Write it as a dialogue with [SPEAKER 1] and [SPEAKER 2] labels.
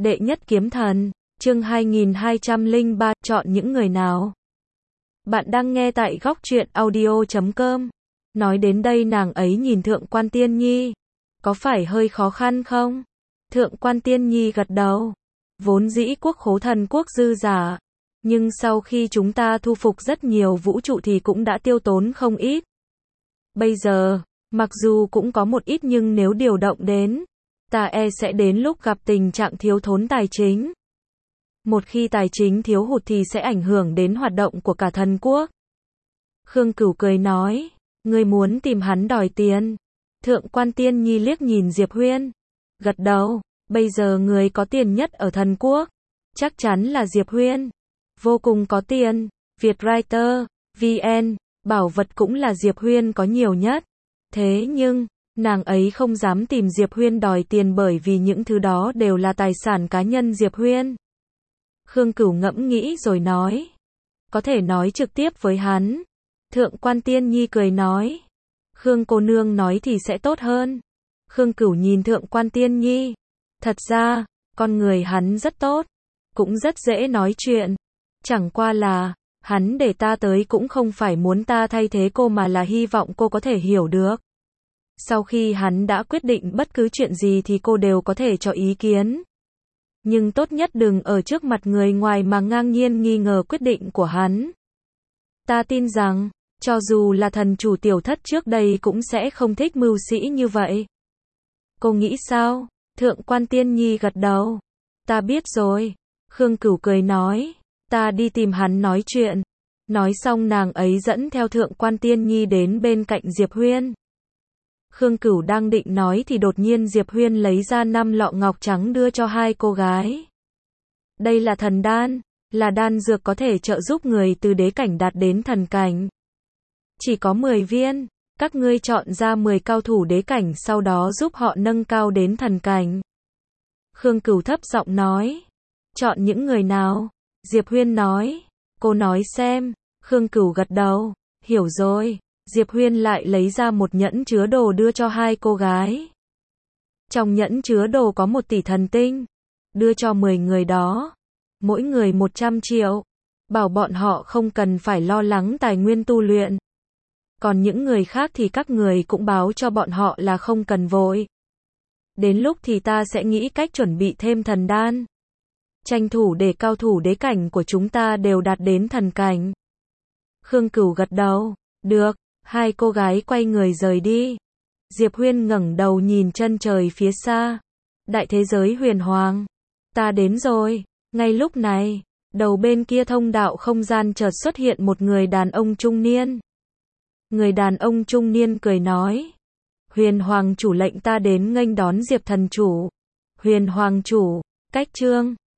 [SPEAKER 1] Đệ nhất kiếm thần, chương 2203, chọn những người nào? Bạn đang nghe tại góc truyện audio.com. Nói đến đây nàng ấy nhìn Thượng Quan Tiên Nhi. Có phải hơi khó khăn không? Thượng Quan Tiên Nhi gật đầu. Vốn dĩ quốc khố thần quốc dư giả. Nhưng sau khi chúng ta thu phục rất nhiều vũ trụ thì cũng đã tiêu tốn không ít. Bây giờ, mặc dù cũng có một ít nhưng nếu điều động đến, ta sẽ đến lúc gặp tình trạng thiếu thốn tài chính. Một khi tài chính thiếu hụt thì sẽ ảnh hưởng đến hoạt động của cả thần quốc. Khương Cửu cười nói, ngươi muốn tìm hắn đòi tiền. Thượng Quan Tiên Nhi liếc nhìn Diệp Huyên. Gật đầu, bây giờ người có tiền nhất ở thần quốc. Chắc chắn là Diệp Huyên. Vô cùng có tiền, Vietwriter, VN, bảo vật cũng là Diệp Huyên có nhiều nhất. Thế nhưng, nàng ấy không dám tìm Diệp Huyên đòi tiền bởi vì những thứ đó đều là tài sản cá nhân Diệp Huyên. Khương Cửu ngẫm nghĩ rồi nói. Có thể nói trực tiếp với hắn. Thượng Quan Tiên Nhi cười nói. Khương cô nương nói thì sẽ tốt hơn. Khương Cửu nhìn Thượng Quan Tiên Nhi. Thật ra, con người hắn rất tốt. Cũng rất dễ nói chuyện. Chẳng qua là, hắn để ta tới cũng không phải muốn ta thay thế cô mà là hy vọng cô có thể hiểu được. Sau khi hắn đã quyết định bất cứ chuyện gì thì cô đều có thể cho ý kiến. Nhưng tốt nhất đừng ở trước mặt người ngoài mà ngang nhiên nghi ngờ quyết định của hắn. Ta tin rằng, cho dù là thần chủ tiểu thất trước đây cũng sẽ không thích mưu sĩ như vậy. Cô nghĩ sao? Thượng Quan Tiên Nhi gật đầu. Ta biết rồi. Khương Cửu cười nói. Ta đi tìm hắn nói chuyện. Nói xong nàng ấy dẫn theo Thượng Quan Tiên Nhi đến bên cạnh Diệp Huyên. Khương Cửu đang định nói thì đột nhiên Diệp Huyên lấy ra 5 lọ ngọc trắng đưa cho hai cô gái. Đây là thần đan, là đan dược có thể trợ giúp người từ đế cảnh đạt đến thần cảnh. Chỉ có 10 viên, các ngươi chọn ra 10 cao thủ đế cảnh sau đó giúp họ nâng cao đến thần cảnh. Khương Cửu thấp giọng nói. Chọn những người nào? Diệp Huyên nói. Cô nói xem. Khương Cửu gật đầu. Hiểu rồi. Diệp Huyên lại lấy ra một nhẫn chứa đồ đưa cho hai cô gái. Trong nhẫn chứa đồ có 1 tỷ thần tinh. Đưa cho 10 người đó. Mỗi người 100 triệu. Bảo bọn họ không cần phải lo lắng tài nguyên tu luyện. Còn những người khác thì các người cũng báo cho bọn họ là không cần vội. Đến lúc thì ta sẽ nghĩ cách chuẩn bị thêm thần đan. Tranh thủ để cao thủ đế cảnh của chúng ta đều đạt đến thần cảnh. Khương Cửu gật đầu. Được. Hai cô gái quay người rời đi. Diệp Huyên ngẩng đầu nhìn chân trời phía xa. Đại thế giới huyền hoàng. Ta đến rồi. Ngay lúc này, đầu bên kia thông đạo không gian chợt xuất hiện một người đàn ông trung niên. Người đàn ông trung niên cười nói. Huyền hoàng chủ lệnh ta đến nghênh đón Diệp thần chủ. Huyền hoàng chủ, cách trương,